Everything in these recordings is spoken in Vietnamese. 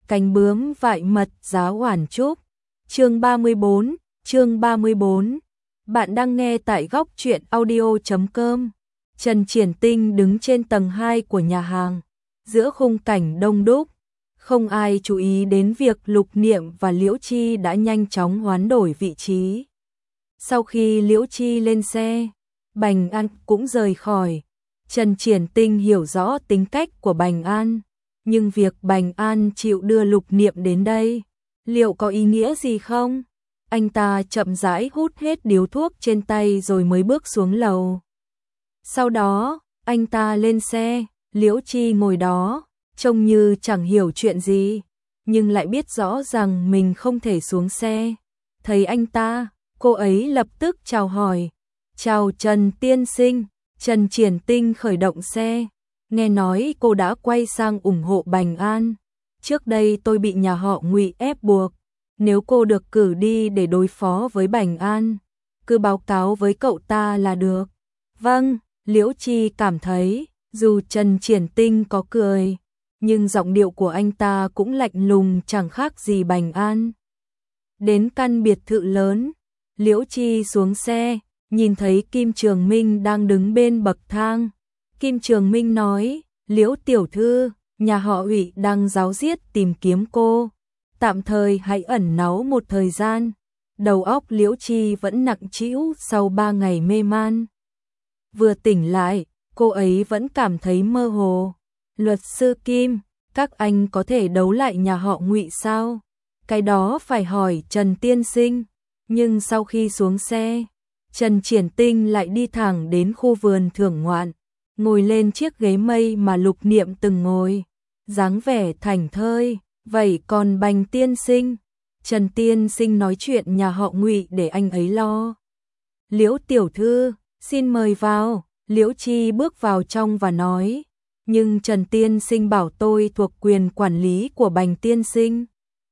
Cánh bướm vại mật giá oản trúc. Chương 34. Bạn đang nghe tại góc truyện audio.com. Trần Triển Tinh đứng trên tầng 2 của nhà hàng, giữa khung cảnh đông đúc. Không ai chú ý đến việc Lục Niệm và Liễu Chi đã nhanh chóng hoán đổi vị trí. Sau khi Liễu Chi lên xe, Bành An cũng rời khỏi. Trần Triển Tinh hiểu rõ tính cách của Bành An, nhưng việc Bành An chịu đưa Lục Niệm đến đây, liệu có ý nghĩa gì không? Anh ta chậm rãi hút hết điếu thuốc trên tay rồi mới bước xuống lầu. Sau đó, anh ta lên xe, Liễu Chi ngồi đó, trông như chẳng hiểu chuyện gì, nhưng lại biết rõ rằng mình không thể xuống xe. Thấy anh ta, cô ấy lập tức chào hỏi. Chào Trần tiên sinh. Trần Triển Tinh khởi động xe. Nghe nói cô đã quay sang ủng hộ Bành An. Trước đây tôi bị nhà họ Ngụy ép buộc. Nếu cô được cử đi để đối phó với Bành An, cứ báo cáo với cậu ta là được. Vâng, Liễu Chi cảm thấy, dù Trần Triển Tinh có cười, nhưng giọng điệu của anh ta cũng lạnh lùng chẳng khác gì Bành An. Đến căn biệt thự lớn, Liễu Chi xuống xe, nhìn thấy Kim Trường Minh đang đứng bên bậc thang. Kim Trường Minh nói, Liễu tiểu thư, nhà họ Ngụy đang ráo riết tìm kiếm cô. Tạm thời hãy ẩn náu một thời gian. Đầu óc Liễu Chi vẫn nặng trĩu sau 3 ngày mê man. Vừa tỉnh lại, cô ấy vẫn cảm thấy mơ hồ. Luật sư Kim, các anh có thể đấu lại nhà họ Ngụy sao? Cái đó phải hỏi Trần tiên sinh. Nhưng sau khi xuống xe, Trần Triển Tinh lại đi thẳng đến khu vườn thưởng ngoạn, ngồi lên chiếc ghế mây mà Lục Niệm từng ngồi, dáng vẻ thảnh thơi. Vậy còn Bành tiên sinh? Trần tiên sinh nói chuyện nhà họ Ngụy để anh ấy lo. Liễu tiểu thư, xin mời vào. Liễu Chi bước vào trong và nói, nhưng Trần tiên sinh bảo tôi thuộc quyền quản lý của Bành tiên sinh.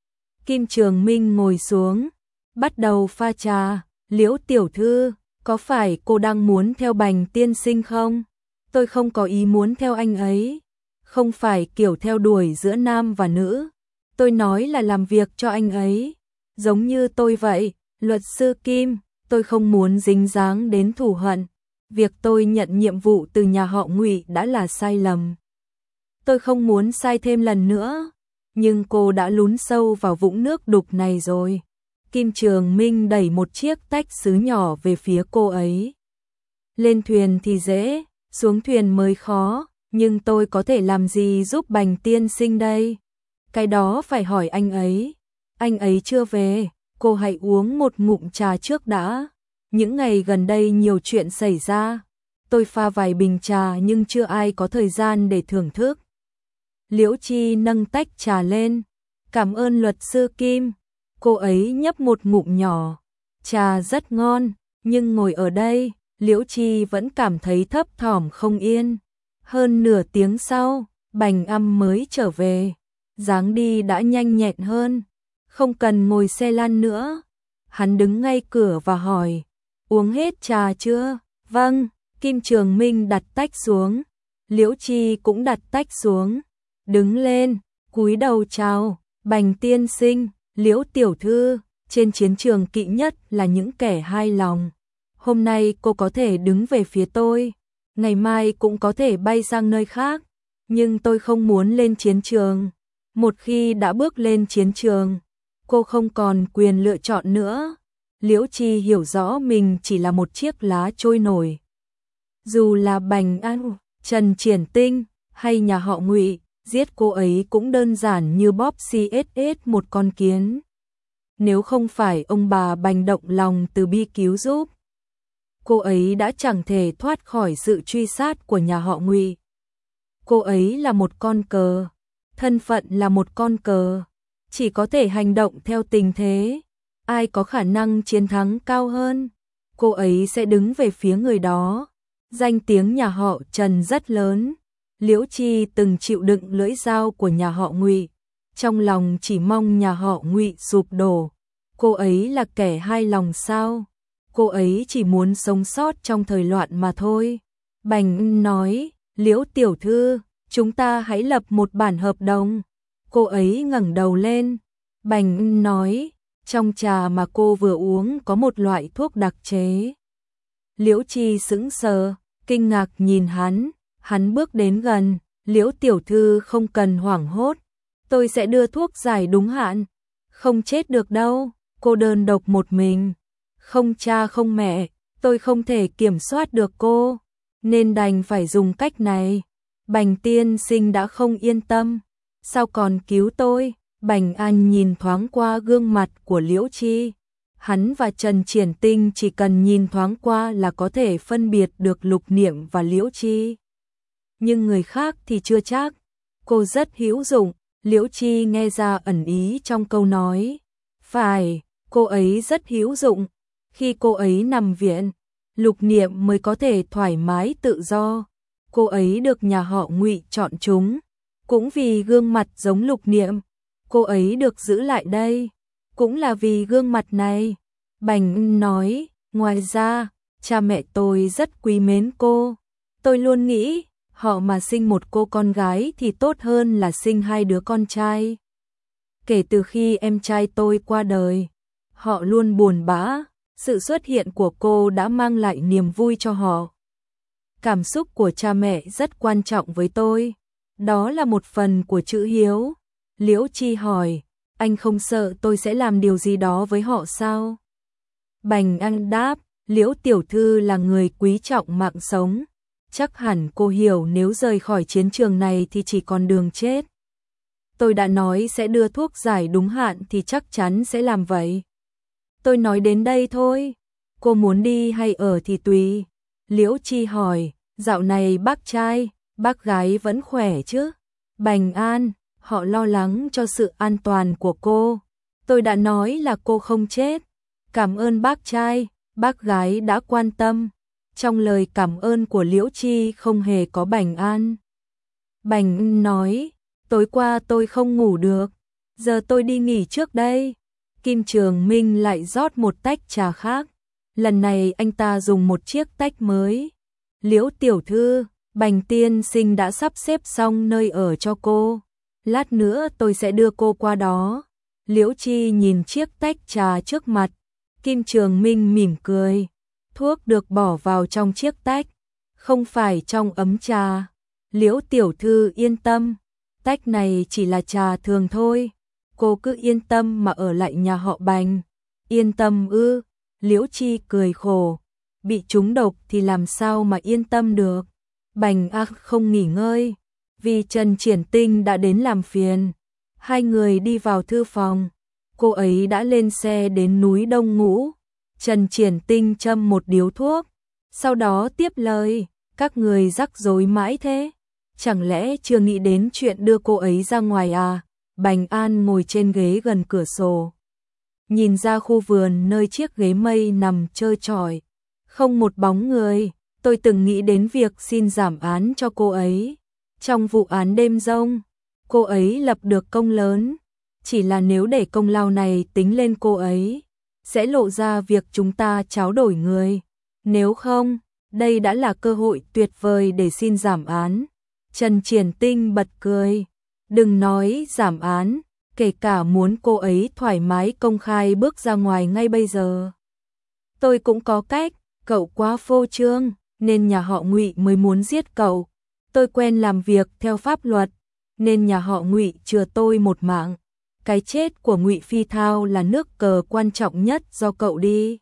Kim Trường Minh ngồi xuống, bắt đầu pha trà. Liễu tiểu thư, có phải cô đang muốn theo Bành tiên sinh không? Tôi không có ý muốn theo anh ấy. Không phải kiểu theo đuổi giữa nam và nữ. Tôi nói là làm việc cho anh ấy. Giống như tôi vậy, luật sư Kim, tôi không muốn dính dáng đến thù hận. Việc tôi nhận nhiệm vụ từ nhà họ Ngụy đã là sai lầm. Tôi không muốn sai thêm lần nữa. Nhưng cô đã lún sâu vào vũng nước đục này rồi. Kim Trường Minh đẩy một chiếc tách sứ nhỏ về phía cô ấy. Lên thuyền thì dễ, xuống thuyền mới khó, nhưng tôi có thể làm gì giúp Bành tiên sinh đây? Cái đó phải hỏi anh ấy. Anh ấy chưa về, cô hãy uống một ngụm trà trước đã. Những ngày gần đây nhiều chuyện xảy ra. Tôi pha vài bình trà nhưng chưa ai có thời gian để thưởng thức. Liễu Chi nâng tách trà lên. Cảm ơn luật sư Kim. Cô ấy nhấp một ngụm nhỏ. Trà rất ngon, nhưng ngồi ở đây, Liễu Chi vẫn cảm thấy thấp thỏm không yên. Hơn nửa tiếng sau, Bành An mới trở về. Dáng đi đã nhanh nhẹn hơn. Không cần ngồi xe lăn nữa. Hắn đứng ngay cửa và hỏi, uống hết trà chưa? Vâng. Kim Trường Minh đặt tách xuống. Liễu Chi cũng đặt tách xuống. Đứng lên, cúi đầu chào, Bành tiên sinh, Liễu tiểu thư, trên chiến trường kỵ nhất là những kẻ hai lòng. Hôm nay cô có thể đứng về phía tôi, ngày mai cũng có thể bay sang nơi khác, nhưng tôi không muốn lên chiến trường. Một khi đã bước lên chiến trường, cô không còn quyền lựa chọn nữa. Liễu Chi hiểu rõ mình chỉ là một chiếc lá trôi nổi. Dù là Bành An, Trần Triển Tinh hay nhà họ Ngụy, giết cô ấy cũng đơn giản như bóp CSS một con kiến. Nếu không phải ông bà Bành động lòng từ bi cứu giúp, cô ấy đã chẳng thể thoát khỏi sự truy sát của nhà họ Ngụy. Cô ấy là một con cờ, thân phận là một con cờ, chỉ có thể hành động theo tình thế. Ai có khả năng chiến thắng cao hơn, cô ấy sẽ đứng về phía người đó. Danh tiếng nhà họ Trần rất lớn. Liễu Chi từng chịu đựng lưỡi dao của nhà họ Ngụy, trong lòng chỉ mong nhà họ Ngụy sụp đổ. Cô ấy là kẻ hai lòng sao? Cô ấy chỉ muốn sống sót trong thời loạn mà thôi. Bành nói, Liễu tiểu thư, chúng ta hãy lập một bản hợp đồng. Cô ấy ngẩng đầu lên, Bành nói, trong trà mà cô vừa uống có một loại thuốc đặc chế. Liễu Chi sững sờ, kinh ngạc nhìn hắn bước đến gần, Liễu tiểu thư không cần hoảng hốt, tôi sẽ đưa thuốc giải đúng hạn, không chết được đâu, cô đơn độc một mình, không cha không mẹ, tôi không thể kiểm soát được cô, nên đành phải dùng cách này. Bành tiên sinh đã không yên tâm, sao còn cứu tôi? Bành An nhìn thoáng qua gương mặt của Liễu Chi. Hắn và Trần Triển Tinh chỉ cần nhìn thoáng qua là có thể phân biệt được Lục Niệm và Liễu Chi. Nhưng người khác thì chưa chắc. Cô rất hữu dụng, Liễu Chi nghe ra ẩn ý trong câu nói. Phải, cô ấy rất hữu dụng. Khi cô ấy nằm viện, Lục Niệm mới có thể thoải mái tự do. Cô ấy được nhà họ Ngụy chọn chúng. Cũng vì gương mặt giống Lục Niệm, cô ấy được giữ lại đây. Cũng là vì gương mặt này. Bành nói, ngoài ra, cha mẹ tôi rất quý mến cô. Tôi luôn nghĩ, họ mà sinh một cô con gái thì tốt hơn là sinh hai đứa con trai. Kể từ khi em trai tôi qua đời, họ luôn buồn bã. Sự xuất hiện của cô đã mang lại niềm vui cho họ. Cảm xúc của cha mẹ rất quan trọng với tôi. Đó là một phần của chữ hiếu. Liễu Chi hỏi, anh không sợ tôi sẽ làm điều gì đó với họ sao? Bành An đáp, Liễu tiểu thư là người quý trọng mạng sống. Chắc hẳn cô hiểu nếu rời khỏi chiến trường này thì chỉ còn đường chết. Tôi đã nói sẽ đưa thuốc giải đúng hạn thì chắc chắn sẽ làm vậy. Tôi nói đến đây thôi. Cô muốn đi hay ở thì tùy. Liễu Chi hỏi, dạo này bác trai, bác gái vẫn khỏe chứ? Bành An, họ lo lắng cho sự an toàn của cô. Tôi đã nói là cô không chết. Cảm ơn bác trai, bác gái đã quan tâm. Trong lời cảm ơn của Liễu Chi không hề có Bành An. Bành nói, tối qua tôi không ngủ được. Giờ tôi đi nghỉ trước đây. Kim Trường Minh lại rót một tách trà khác. Lần này anh ta dùng một chiếc tách mới. Liễu tiểu thư, Bành tiên sinh đã sắp xếp xong nơi ở cho cô. Lát nữa tôi sẽ đưa cô qua đó. Liễu Chi nhìn chiếc tách trà trước mặt. Kim Trường Minh mỉm cười. Thuốc được bỏ vào trong chiếc tách, không phải trong ấm trà. Liễu tiểu thư yên tâm, tách này chỉ là trà thường thôi. Cô cứ yên tâm mà ở lại nhà họ Bành. Yên tâm ư? Liễu Chi cười khổ. Bị trúng độc thì làm sao mà yên tâm được. Bành Ác không nghỉ ngơi, vì Trần Triển Tinh đã đến làm phiền. Hai người đi vào thư phòng. Cô ấy đã lên xe đến núi Đông Ngũ. Trần Triển Tinh châm một điếu thuốc, sau đó tiếp lời, các người rắc rối mãi thế. Chẳng lẽ chưa nghĩ đến chuyện đưa cô ấy ra ngoài à? Bành An ngồi trên ghế gần cửa sổ, nhìn ra khu vườn nơi chiếc ghế mây nằm trơ trọi, không một bóng người. Tôi từng nghĩ đến việc xin giảm án cho cô ấy. Trong vụ án đêm rông, cô ấy lập được công lớn. Chỉ là nếu để công lao này tính lên cô ấy, sẽ lộ ra việc chúng ta tráo đổi người. Nếu không, đây đã là cơ hội tuyệt vời để xin giảm án. Trần Triển Tinh bật cười. Đừng nói giảm án, kể cả muốn cô ấy thoải mái công khai bước ra ngoài ngay bây giờ. Tôi cũng có cách, cậu quá phô trương, nên nhà họ Ngụy mới muốn giết cậu. Tôi quen làm việc theo pháp luật, nên nhà họ Ngụy chừa tôi một mạng. Cái chết của Ngụy Phi Thao là nước cờ quan trọng nhất do cậu đi.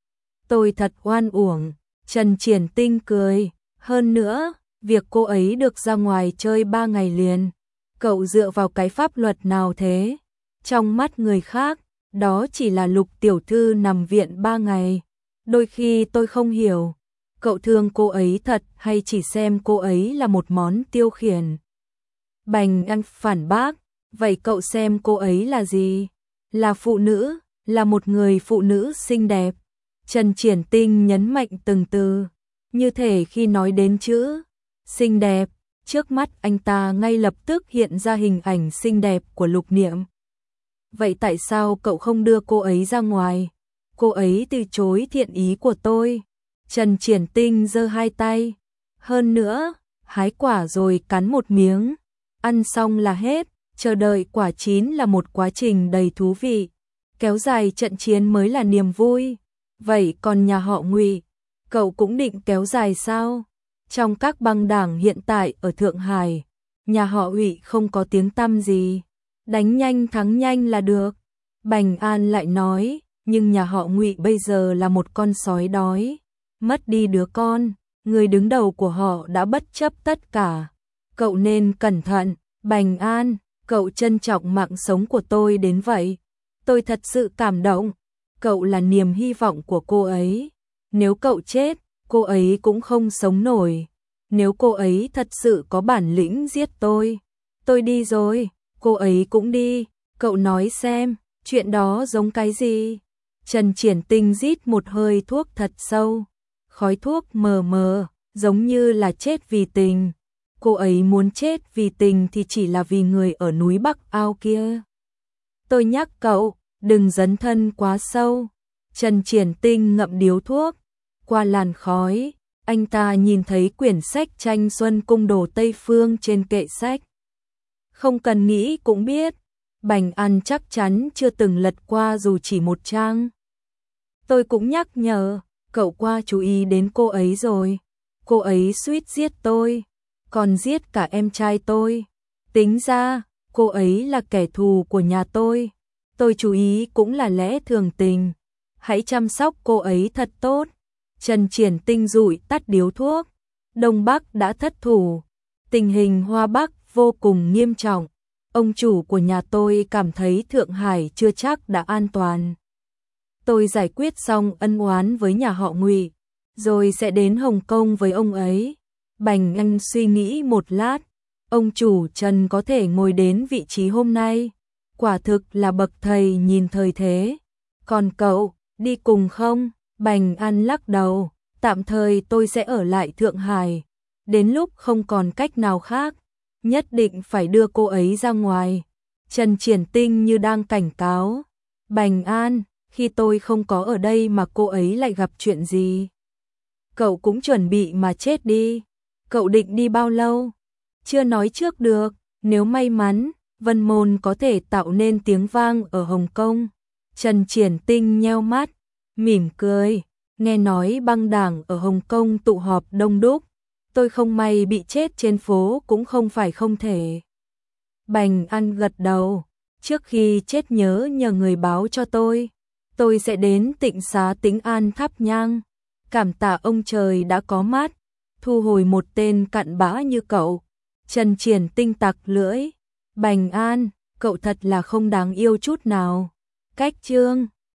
Tôi thật oan uổng. Trần Triển Tinh cười. Hơn nữa, việc cô ấy được ra ngoài chơi 3 ngày liền, cậu dựa vào cái pháp luật nào thế? Trong mắt người khác, đó chỉ là Lục tiểu thư nằm viện 3 ngày. Đôi khi tôi không hiểu, cậu thương cô ấy thật hay chỉ xem cô ấy là một món tiêu khiển? Bành An phản bác. Vậy cậu xem cô ấy là gì? Là phụ nữ, là một người phụ nữ xinh đẹp. Trần Triển Tinh nhấn mạnh từng từ, như thể khi nói đến chữ xinh đẹp, trước mắt anh ta ngay lập tức hiện ra hình ảnh xinh đẹp của Lục Niệm. Vậy tại sao cậu không đưa cô ấy ra ngoài? Cô ấy từ chối thiện ý của tôi. Trần Triển Tinh giơ hai tay. Hơn nữa, hái quả rồi cắn một miếng, ăn xong là hết. chờ đợi quả chín là một quá trình đầy thú vị, kéo dài trận chiến mới là niềm vui. Vậy còn nhà họ Ngụy, cậu cũng định kéo dài sao? Trong các băng đảng hiện tại ở Thượng Hải, nhà họ Ngụy không có tiếng tăm gì, đánh nhanh thắng nhanh là được. Bành An lại nói, nhưng nhà họ Ngụy bây giờ là một con sói đói, mất đi đứa con, người đứng đầu của họ đã bất chấp tất cả. Cậu nên cẩn thận, Bành An, cậu trân trọng mạng sống của tôi đến vậy. Tôi thật sự cảm động, cậu là niềm hy vọng của cô ấy. Nếu cậu chết, cô ấy cũng không sống nổi. Nếu cô ấy thật sự có bản lĩnh giết tôi đi rồi, cô ấy cũng đi. Cậu nói xem, chuyện đó giống cái gì? Trần Triển Tinh rít một hơi thuốc thật sâu, khói thuốc mờ mờ, giống như là chết vì tình. Cô ấy muốn chết vì tình thì chỉ là vì người ở núi Bắc Ao kia. Tôi nhắc cậu, đừng dấn thân quá sâu. Trần Triển Tinh ngậm điếu thuốc, qua làn khói, anh ta nhìn thấy quyển sách tranh Xuân Cung Đồ Tây Phương trên kệ sách. Không cần nghĩ cũng biết, Bành An chắc chắn chưa từng lật qua dù chỉ một trang. Tôi cũng nhắc nhở, cậu qua chú ý đến cô ấy rồi. Cô ấy suýt giết tôi, còn giết cả em trai tôi. Tính ra, cô ấy là kẻ thù của nhà tôi chú ý cũng là lẽ thường tình. Hãy chăm sóc cô ấy thật tốt. Trần Triển Tinh dụi tắt điếu thuốc. Đông Bắc đã thất thủ, tình hình Hoa Bắc vô cùng nghiêm trọng. Ông chủ của nhà tôi cảm thấy Thượng Hải chưa chắc đã an toàn. Tôi giải quyết xong ân oán với nhà họ Ngụy, rồi sẽ đến Hồng Kông với ông ấy. Bành Anh suy nghĩ một lát, ông chủ Trần có thể ngồi đến vị trí hôm nay, quả thực là bậc thầy nhìn thời thế. Còn cậu, đi cùng không? Bành An lắc đầu, tạm thời tôi sẽ ở lại Thượng Hải, đến lúc không còn cách nào khác, nhất định phải đưa cô ấy ra ngoài. Trần Triển Tinh như đang cảnh cáo, Bành An, khi tôi không có ở đây mà cô ấy lại gặp chuyện gì? Cậu cũng chuẩn bị mà chết đi. Cậu định đi bao lâu? Chưa nói trước được, nếu may mắn, Vân Môn có thể tạo nên tiếng vang ở Hồng Kông. Trần Triển Tinh nheo mắt, mỉm cười, nghe nói băng đảng ở Hồng Kông tụ họp đông đúc, tôi không may bị chết trên phố cũng không phải không thể. Bành An gật đầu, trước khi chết nhớ người báo cho tôi sẽ đến Tịnh Xá Tĩnh An thắp nhang, cảm tạ ông trời đã có mắt, thu hồi một tên cặn bã như cậu. Trần Triển Tinh tặc lưỡi, Bành An, cậu thật là không đáng yêu chút nào. Cách chương